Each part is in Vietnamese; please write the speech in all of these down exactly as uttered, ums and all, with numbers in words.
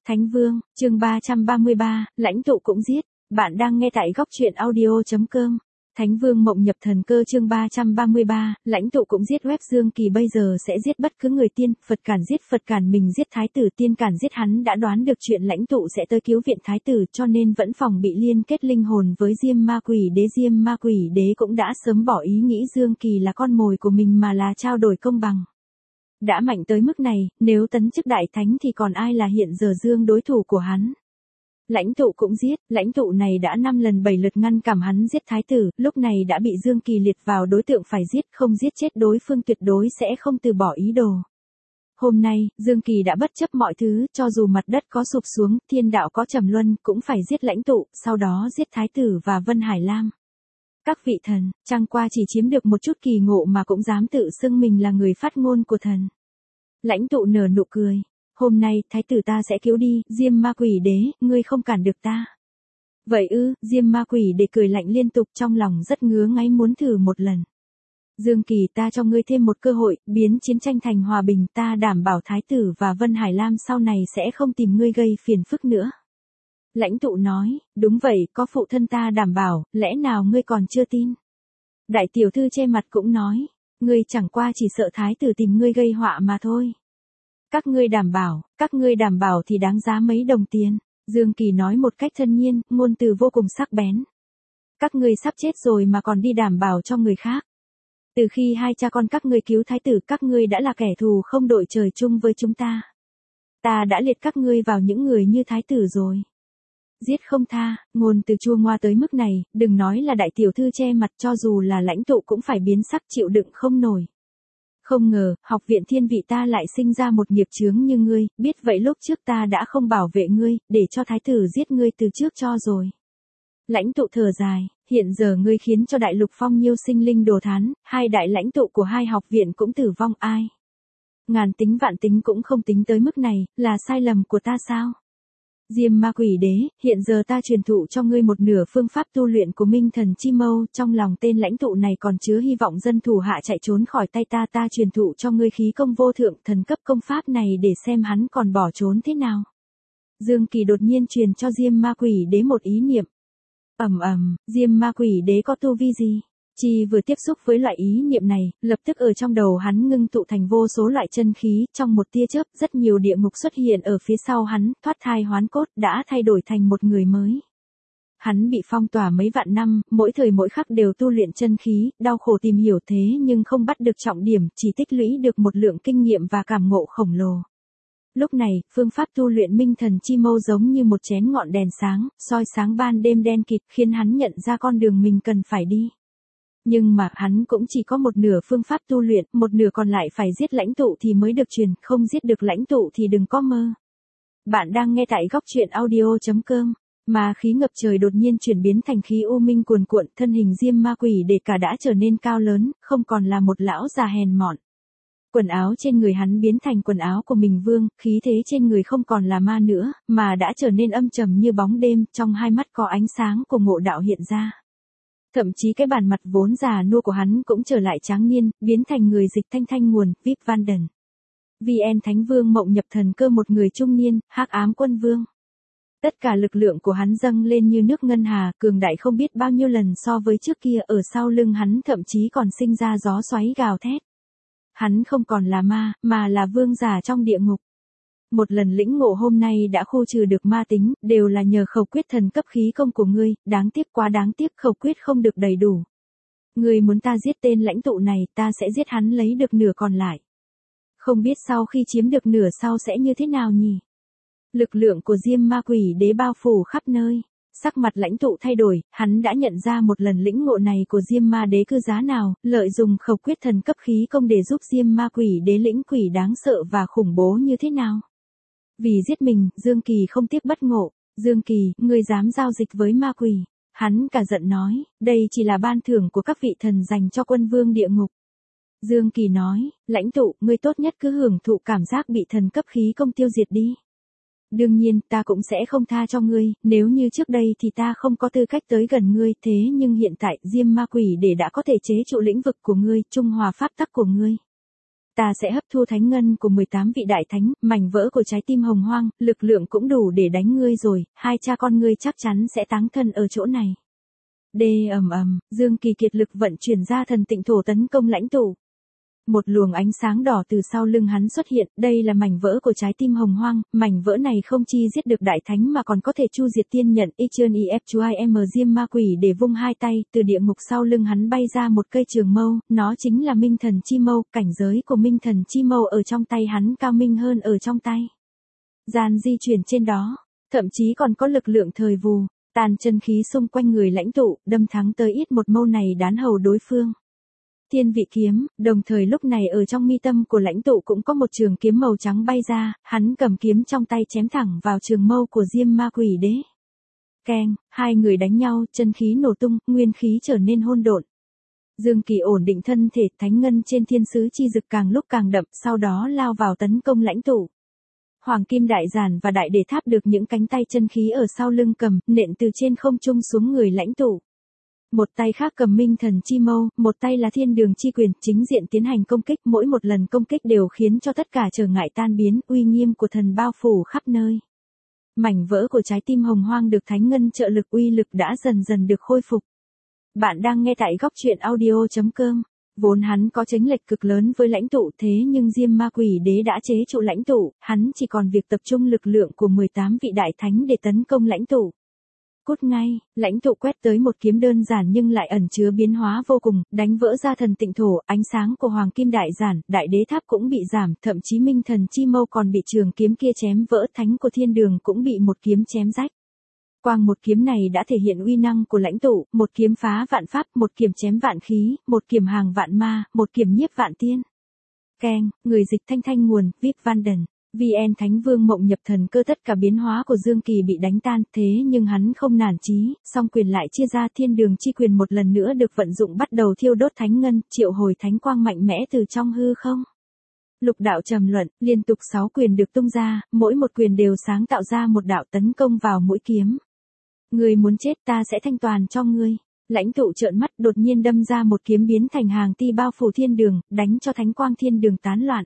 Thánh Vương, chương ba trăm ba mươi ba, lãnh tụ cũng giết. Bạn đang nghe tại góc truyện audio chấm com. Thánh Vương Mộng Nhập Thần Cơ chương ba trăm ba mươi ba, lãnh tụ cũng giết. Web Dương Kỳ bây giờ sẽ giết bất cứ người. Tiên, Phật cản giết Phật cản mình giết thái tử, tiên cản giết hắn đã đoán được chuyện lãnh tụ sẽ tới cứu viện thái tử, cho nên vẫn phòng bị liên kết linh hồn với Diêm Ma Quỷ Đế. Diêm Ma Quỷ Đế cũng đã sớm bỏ ý nghĩ Dương Kỳ là con mồi của mình mà là trao đổi công bằng. Đã mạnh tới mức này, nếu tấn chức đại thánh thì còn ai là hiện giờ Dương đối thủ của hắn. Lãnh tụ cũng giết, lãnh tụ này đã năm lần bảy lượt ngăn cản hắn giết thái tử, lúc này đã bị Dương Kỳ liệt vào đối tượng phải giết, không giết chết đối phương tuyệt đối sẽ không từ bỏ ý đồ. Hôm nay, Dương Kỳ đã bất chấp mọi thứ, cho dù mặt đất có sụp xuống, thiên đạo có trầm luân, cũng phải giết lãnh tụ, sau đó giết thái tử và Vân Hải Lam. Các vị thần, chẳng qua chỉ chiếm được một chút kỳ ngộ mà cũng dám tự xưng mình là người phát ngôn của thần. Lãnh tụ nở nụ cười. Hôm nay, thái tử ta sẽ cứu đi, Diêm Ma Quỷ Đế, ngươi không cản được ta. Vậy ư, Diêm Ma Quỷ Đế cười lạnh liên tục, trong lòng rất ngứa ngáy muốn thử một lần. Dương Kỳ, ta cho ngươi thêm một cơ hội, biến chiến tranh thành hòa bình, ta đảm bảo thái tử và Vân Hải Lam sau này sẽ không tìm ngươi gây phiền phức nữa. Lãnh tụ nói, đúng vậy, có phụ thân ta đảm bảo, lẽ nào ngươi còn chưa tin? Đại tiểu thư che mặt cũng nói, ngươi chẳng qua chỉ sợ thái tử tìm ngươi gây họa mà thôi. Các ngươi đảm bảo, các ngươi đảm bảo thì đáng giá mấy đồng tiền. Dương Kỳ nói một cách thân nhiên, ngôn từ vô cùng sắc bén. Các ngươi sắp chết rồi mà còn đi đảm bảo cho người khác. Từ khi hai cha con các ngươi cứu thái tử, các ngươi đã là kẻ thù không đội trời chung với chúng ta. Ta đã liệt các ngươi vào những người như thái tử rồi. Giết không tha, ngôn từ chua ngoa tới mức này, đừng nói là đại tiểu thư che mặt, cho dù là lãnh tụ cũng phải biến sắc chịu đựng không nổi. Không ngờ, học viện thiên vị ta lại sinh ra một nghiệp chướng như ngươi, biết vậy lúc trước ta đã không bảo vệ ngươi, để cho thái tử giết ngươi từ trước cho rồi. Lãnh tụ thở dài, hiện giờ ngươi khiến cho đại lục phong nhiêu sinh linh đồ thán, hai đại lãnh tụ của hai học viện cũng tử vong ai. Ngàn tính vạn tính cũng không tính tới mức này, là sai lầm của ta sao? Diêm Ma Quỷ Đế, hiện giờ ta truyền thụ cho ngươi một nửa phương pháp tu luyện của Minh Thần Chi Mâu, trong lòng tên lãnh tụ này còn chứa hy vọng dân thủ hạ chạy trốn khỏi tay ta, ta truyền thụ cho ngươi khí công vô thượng thần cấp công pháp này để xem hắn còn bỏ trốn thế nào. Dương Kỳ đột nhiên truyền cho Diêm Ma Quỷ Đế một ý niệm. Ầm ầm, Diêm Ma Quỷ Đế có tu vi gì? Chi vừa tiếp xúc với loại ý niệm này, lập tức ở trong đầu hắn ngưng tụ thành vô số loại chân khí, trong một tia chớp, rất nhiều địa ngục xuất hiện ở phía sau hắn, thoát thai hoán cốt, đã thay đổi thành một người mới. Hắn bị phong tỏa mấy vạn năm, mỗi thời mỗi khắc đều tu luyện chân khí, đau khổ tìm hiểu thế nhưng không bắt được trọng điểm, chỉ tích lũy được một lượng kinh nghiệm và cảm ngộ khổng lồ. Lúc này, phương pháp tu luyện Minh Thần Chi Mâu giống như một chén ngọn đèn sáng, soi sáng ban đêm đen kịt, khiến hắn nhận ra con đường mình cần phải đi. Nhưng mà hắn cũng chỉ có một nửa phương pháp tu luyện, một nửa còn lại phải giết lãnh tụ thì mới được truyền, không giết được lãnh tụ thì đừng có mơ. Bạn đang nghe tại góc truyện audio chấm com. Mà khí ngập trời đột nhiên chuyển biến thành khí u minh cuồn cuộn, thân hình Diêm Ma Quỷ Đế cả đã trở nên cao lớn, không còn là một lão già hèn mọn. Quần áo trên người hắn biến thành quần áo của mình vương, khí thế trên người không còn là ma nữa, mà đã trở nên âm trầm như bóng đêm, trong hai mắt có ánh sáng của ngộ đạo hiện ra. Thậm chí cái bản mặt vốn già nua của hắn cũng trở lại tráng niên, biến thành người dịch thanh thanh nguồn, vê i pê Vanden. vê en Thánh Vương Mộng Nhập Thần Cơ một người trung niên, hắc ám quân vương. Tất cả lực lượng của hắn dâng lên như nước ngân hà, cường đại không biết bao nhiêu lần so với trước kia, ở sau lưng hắn thậm chí còn sinh ra gió xoáy gào thét. Hắn không còn là ma, mà là vương giả trong địa ngục. Một lần lĩnh ngộ hôm nay đã khu trừ được ma tính, đều là nhờ khẩu quyết thần cấp khí công của ngươi, đáng tiếc quá đáng tiếc khẩu quyết không được đầy đủ. Ngươi muốn ta giết tên lãnh tụ này, ta sẽ giết hắn lấy được nửa còn lại. Không biết sau khi chiếm được nửa sau sẽ như thế nào nhỉ? Lực lượng của Diêm Ma Quỷ Đế bao phủ khắp nơi. Sắc mặt lãnh tụ thay đổi, hắn đã nhận ra một lần lĩnh ngộ này của Diêm Ma Đế cư giá nào, lợi dụng khẩu quyết thần cấp khí công để giúp Diêm Ma Quỷ Đế lĩnh quỷ đáng sợ và khủng bố như thế nào. Vì giết mình, Dương Kỳ không tiếc bất ngộ. Dương Kỳ, ngươi dám giao dịch với ma quỷ. Hắn cả giận nói, đây chỉ là ban thưởng của các vị thần dành cho quân vương địa ngục. Dương Kỳ nói, lãnh tụ, ngươi tốt nhất cứ hưởng thụ cảm giác bị thần cấp khí công tiêu diệt đi. Đương nhiên, ta cũng sẽ không tha cho ngươi, nếu như trước đây thì ta không có tư cách tới gần ngươi, thế nhưng hiện tại, Diêm Ma Quỷ Đế đã có thể chế trụ lĩnh vực của ngươi, trung hòa pháp tắc của ngươi. ta sẽ hấp thu thánh ngân của mười tám vị đại thánh, mảnh vỡ của trái tim hồng hoang, lực lượng cũng đủ để đánh ngươi rồi, hai cha con ngươi chắc chắn sẽ táng thân ở chỗ này. Đê ầm ầm, Dương Kỳ kiệt lực vận chuyển ra thần tịnh thổ tấn công lãnh tụ. Một luồng ánh sáng đỏ từ sau lưng hắn xuất hiện, đây là mảnh vỡ của trái tim hồng hoang, mảnh vỡ này không chi giết được đại thánh mà còn có thể chu diệt tiên nhận Ichơn If Chu Im Diêm ma quỷ để vung hai tay, từ địa ngục sau lưng hắn bay ra một cây trường mâu, nó chính là Minh Thần Chi Mâu, cảnh giới của Minh Thần Chi Mâu ở trong tay hắn cao minh hơn ở trong tay. Gian di chuyển trên đó, thậm chí còn có lực lượng thời vù, tàn chân khí xung quanh người lãnh tụ, đâm thắng tới ít một mâu này đán hầu đối phương. Thiên vị kiếm, đồng thời lúc này ở trong mi tâm của lãnh tụ cũng có một trường kiếm màu trắng bay ra, hắn cầm kiếm trong tay chém thẳng vào trường mâu của Diêm ma quỷ đế. Keng, hai người đánh nhau, chân khí nổ tung, nguyên khí trở nên hỗn độn. Dương Kỳ ổn định thân thể, thánh ngân trên thiên sứ chi dực càng lúc càng đậm, sau đó lao vào tấn công lãnh tụ. Hoàng kim đại giản và đại đế tháp được những cánh tay chân khí ở sau lưng cầm, nện từ trên không trung xuống người lãnh tụ. Một tay khác cầm Minh Thần Chi Mâu, một tay là Thiên Đường Chi Quyền, chính diện tiến hành công kích, mỗi một lần công kích đều khiến cho tất cả trở ngại tan biến, uy nghiêm của thần bao phủ khắp nơi. Mảnh vỡ của trái tim hồng hoang được thánh ngân trợ lực, uy lực đã dần dần được khôi phục. Bạn đang nghe tại góc truyện audio chấm com. Vốn hắn có chênh lệch cực lớn với lãnh tụ, thế nhưng Diêm ma quỷ đế đã chế trụ lãnh tụ, hắn chỉ còn việc tập trung lực lượng của mười tám vị đại thánh để tấn công lãnh tụ. Cút ngay, lãnh tụ quét tới một kiếm đơn giản nhưng lại ẩn chứa biến hóa vô cùng, đánh vỡ ra thần tịnh thổ, ánh sáng của hoàng kim đại giản, đại đế tháp cũng bị giảm, thậm chí Minh Thần Chi Mâu còn bị trường kiếm kia chém vỡ, thánh của thiên đường cũng bị một kiếm chém rách. Quang một kiếm này đã thể hiện uy năng của lãnh tụ, một kiếm phá vạn pháp, một kiếm chém vạn khí, một kiếm hàng vạn ma, một kiếm nhiếp vạn tiên. Keng, người dịch thanh thanh nguồn, vê i pê Vanden. vê en Thánh Vương Mộng Nhập Thần Cơ. Tất cả biến hóa của Dương Kỳ bị đánh tan, thế nhưng hắn không nản chí, song quyền lại chia ra, Thiên Đường Chi Quyền một lần nữa được vận dụng, bắt đầu thiêu đốt thánh ngân, triệu hồi thánh quang mạnh mẽ từ trong hư không. Lục đạo trầm luận, liên tục sáu quyền được tung ra, mỗi một quyền đều sáng tạo ra một đạo tấn công vào mũi kiếm. Ngươi muốn chết, ta sẽ thanh toàn cho ngươi. Lãnh tụ trợn mắt, đột nhiên đâm ra một kiếm biến thành hàng ti bao phủ thiên đường, đánh cho thánh quang thiên đường tán loạn.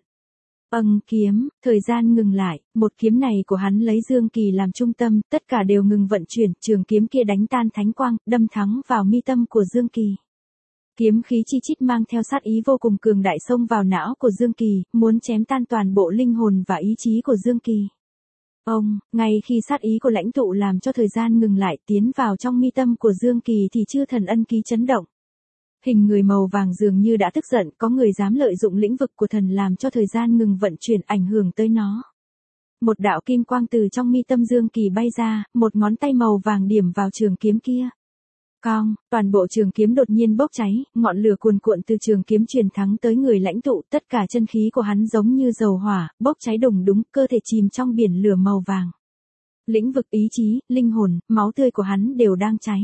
Ầng kiếm, thời gian ngừng lại, một kiếm này của hắn lấy Dương Kỳ làm trung tâm, tất cả đều ngừng vận chuyển, trường kiếm kia đánh tan thánh quang, đâm thắng vào mi tâm của Dương Kỳ. Kiếm khí chi chít mang theo sát ý vô cùng cường đại xông vào não của Dương Kỳ, muốn chém tan toàn bộ linh hồn và ý chí của Dương Kỳ. Ông, ngay khi sát ý của lãnh tụ làm cho thời gian ngừng lại, tiến vào trong mi tâm của Dương Kỳ thì chư thần ân ký chấn động. Hình người màu vàng dường như đã tức giận, có người dám lợi dụng lĩnh vực của thần làm cho thời gian ngừng vận chuyển, ảnh hưởng tới nó. Một đạo kim quang từ trong mi tâm Dương Kỳ bay ra, một ngón tay màu vàng điểm vào trường kiếm kia. Cong, toàn bộ trường kiếm đột nhiên bốc cháy, ngọn lửa cuồn cuộn từ trường kiếm truyền thắng tới người lãnh tụ, tất cả chân khí của hắn giống như dầu hỏa, bốc cháy đùng đúng, cơ thể chìm trong biển lửa màu vàng. Lĩnh vực ý chí, linh hồn, máu tươi của hắn đều đang cháy.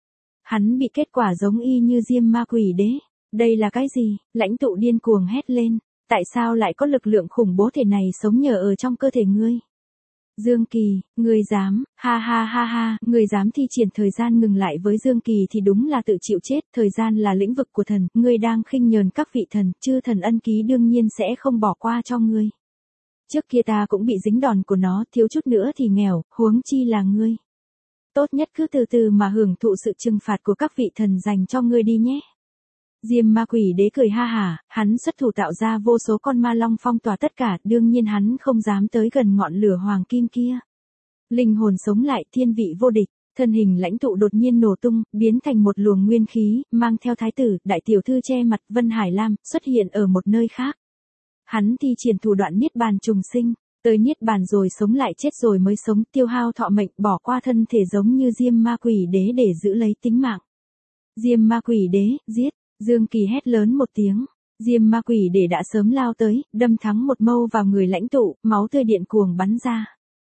Hắn bị kết quả giống y như Diêm ma quỷ đế. Đây là cái gì? Lãnh tụ điên cuồng hét lên. Tại sao lại có lực lượng khủng bố thể này sống nhờ ở trong cơ thể ngươi? Dương Kỳ, ngươi dám, ha ha ha ha, ngươi dám thi triển thời gian ngừng lại với Dương Kỳ thì đúng là tự chịu chết, thời gian là lĩnh vực của thần, ngươi đang khinh nhờn các vị thần, chư thần ân ký đương nhiên sẽ không bỏ qua cho ngươi. Trước kia ta cũng bị dính đòn của nó, thiếu chút nữa thì nghèo, huống chi là ngươi. Tốt nhất cứ từ từ mà hưởng thụ sự trừng phạt của các vị thần dành cho ngươi đi nhé. Diêm ma quỷ đế cười ha hả, hắn xuất thủ tạo ra vô số con ma long phong tỏa tất cả, đương nhiên hắn không dám tới gần ngọn lửa hoàng kim kia. Linh hồn sống lại, thiên vị vô địch, thân hình lãnh tụ đột nhiên nổ tung, biến thành một luồng nguyên khí, mang theo thái tử, đại tiểu thư che mặt Vân Hải Lam, xuất hiện ở một nơi khác. Hắn thi triển thủ đoạn niết bàn trùng sinh, tới niết bàn rồi sống lại, chết rồi mới sống, tiêu hao thọ mệnh, bỏ qua thân thể giống như Diêm ma quỷ đế để giữ lấy tính mạng. Diêm ma quỷ đế, giết! Dương Kỳ hét lớn một tiếng, Diêm ma quỷ đế đã sớm lao tới, đâm thắng một mâu vào người lãnh tụ, máu tươi điện cuồng bắn ra.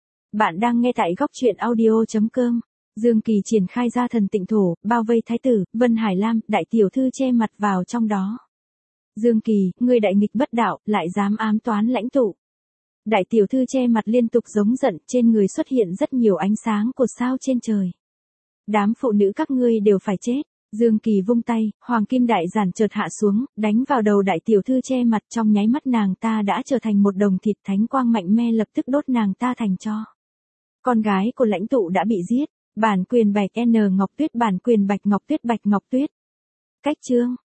Bạn đang nghe tại góc truyện audio chấm com. Dương Kỳ triển khai ra thần tịnh thổ, bao vây thái tử, Vân Hải Lam, đại tiểu thư che mặt vào trong đó. Dương Kỳ, ngươi đại nghịch bất đạo, lại dám ám toán lãnh tụ. Đại tiểu thư che mặt liên tục giống giận, trên người xuất hiện rất nhiều ánh sáng của sao trên trời. Đám phụ nữ các ngươi đều phải chết. Dương Kỳ vung tay, hoàng kim đại giản chợt hạ xuống, đánh vào đầu đại tiểu thư che mặt, trong nháy mắt nàng ta đã trở thành một đồng thịt, thánh quang mạnh mẽ lập tức đốt nàng ta thành tro. Con gái của lãnh tụ đã bị giết, bản quyền Bạch N Ngọc Tuyết, bản quyền Bạch Ngọc Tuyết, Bạch Ngọc Tuyết. Cách chương